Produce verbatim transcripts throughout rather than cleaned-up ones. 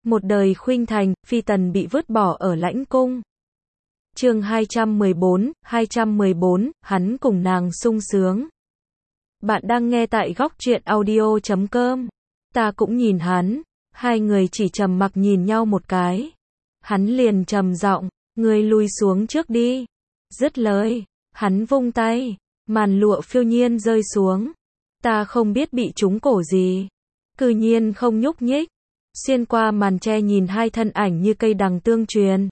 Một đời khuynh thành, phi tần bị vứt bỏ ở lãnh cung. Chương hai trăm mười bốn, hai trăm mười bốn, hắn cùng nàng sung sướng. Bạn đang nghe tại góc truyện audio chấm com. Ta cũng nhìn hắn, hai người chỉ trầm mặc nhìn nhau một cái. Hắn liền trầm giọng, ngươi lui xuống trước đi. Dứt lời, hắn vung tay, màn lụa phiêu nhiên rơi xuống. Ta không biết bị trúng cổ gì, cư nhiên không nhúc nhích. Xuyên qua màn che nhìn hai thân ảnh như cây đằng tương truyền.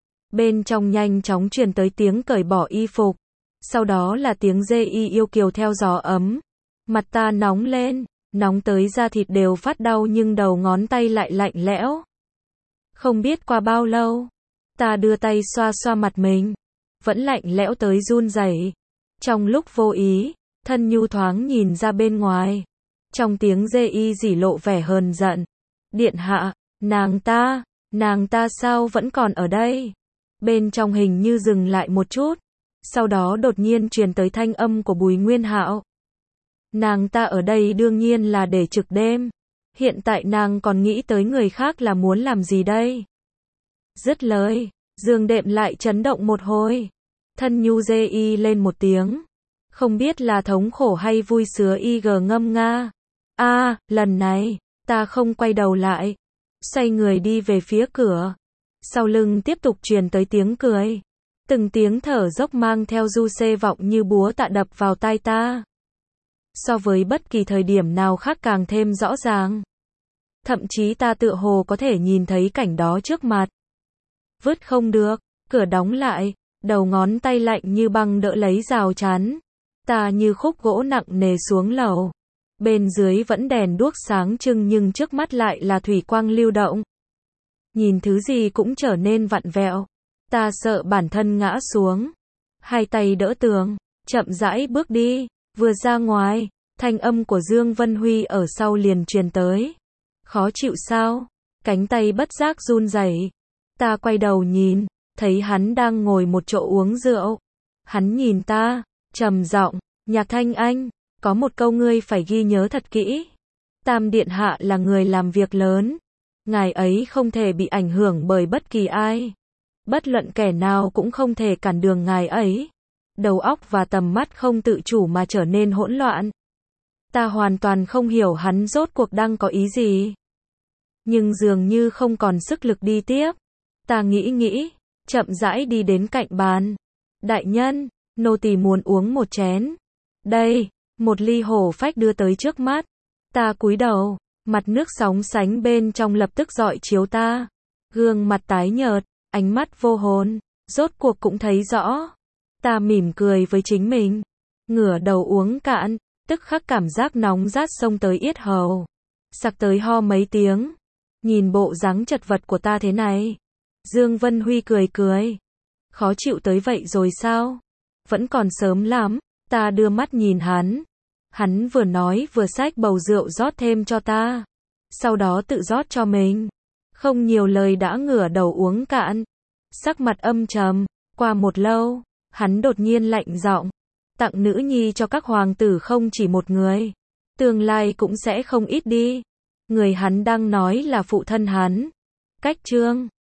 Bên trong nhanh chóng truyền tới tiếng cởi bỏ y phục. Sau đó là tiếng dê y yêu kiều theo gió ấm. Mặt ta nóng lên, nóng tới da thịt đều phát đau nhưng đầu ngón tay lại lạnh lẽo. Không biết qua bao lâu, ta đưa tay xoa xoa mặt mình. Vẫn lạnh lẽo tới run rẩy. Trong lúc vô ý, thân nhu thoáng nhìn ra bên ngoài. Trong tiếng dê y dỉ lộ vẻ hờn giận. Điện hạ, nàng ta, nàng ta sao vẫn còn ở đây? Bên trong hình như dừng lại một chút. Sau đó đột nhiên truyền tới thanh âm của Bùi Nguyên Hạo. Nàng ta ở đây đương nhiên là để trực đêm. Hiện tại nàng còn nghĩ tới người khác là muốn làm gì đây? Dứt lời, giường đệm lại chấn động một hồi. Thân nhu dê y lên một tiếng. Không biết là thống khổ hay vui sướng y gờ ngâm nga. A, à, lần này, ta không quay đầu lại. Xoay người đi về phía cửa. Sau lưng tiếp tục truyền tới tiếng cười. Từng tiếng thở dốc mang theo du xê vọng như búa tạ đập vào tai ta. So với bất kỳ thời điểm nào khác càng thêm rõ ràng. Thậm chí ta tựa hồ có thể nhìn thấy cảnh đó trước mặt. Vứt không được, cửa đóng lại, đầu ngón tay lạnh như băng đỡ lấy rào chắn. Ta như khúc gỗ nặng nề xuống lầu. Bên dưới vẫn đèn đuốc sáng trưng nhưng trước mắt lại là thủy quang lưu động. Nhìn thứ gì cũng trở nên vặn vẹo. Ta sợ bản thân ngã xuống. Hai tay đỡ tường, chậm rãi bước đi. Vừa ra ngoài, thanh âm của Dương Vân Huy ở sau liền truyền tới. Khó chịu sao? Cánh tay bất giác run rẩy. Ta quay đầu nhìn, thấy hắn đang ngồi một chỗ uống rượu. Hắn nhìn ta, trầm giọng, Nhạc Thanh Anh, có một câu ngươi phải ghi nhớ thật kỹ. Tam điện hạ là người làm việc lớn. Ngài ấy không thể bị ảnh hưởng bởi bất kỳ ai. Bất luận kẻ nào cũng không thể cản đường ngài ấy. Đầu óc và tầm mắt không tự chủ mà trở nên hỗn loạn. Ta hoàn toàn không hiểu hắn rốt cuộc đang có ý gì. Nhưng dường như không còn sức lực đi tiếp. Ta nghĩ nghĩ, chậm rãi đi đến cạnh bàn. Đại nhân, nô tỳ muốn uống một chén. Đây, một ly hổ phách đưa tới trước mắt. Ta cúi đầu, mặt nước sóng sánh bên trong lập tức rọi chiếu ta. Gương mặt tái nhợt, ánh mắt vô hồn, rốt cuộc cũng thấy rõ. Ta mỉm cười với chính mình, ngửa đầu uống cạn, tức khắc cảm giác nóng rát xông tới yết hầu. Sặc tới ho mấy tiếng. Nhìn bộ dáng chật vật của ta thế này. Dương Vân Huy cười cười. Khó chịu tới vậy rồi sao? Vẫn còn sớm lắm. Ta đưa mắt nhìn hắn. Hắn vừa nói vừa xách bầu rượu rót thêm cho ta. Sau đó tự rót cho mình. Không nhiều lời đã ngửa đầu uống cạn. Sắc mặt âm trầm. Qua một lâu, hắn đột nhiên lạnh giọng. Tặng nữ nhi cho các hoàng tử không chỉ một người. Tương lai cũng sẽ không ít đi. Người hắn đang nói là phụ thân hắn. Cách chương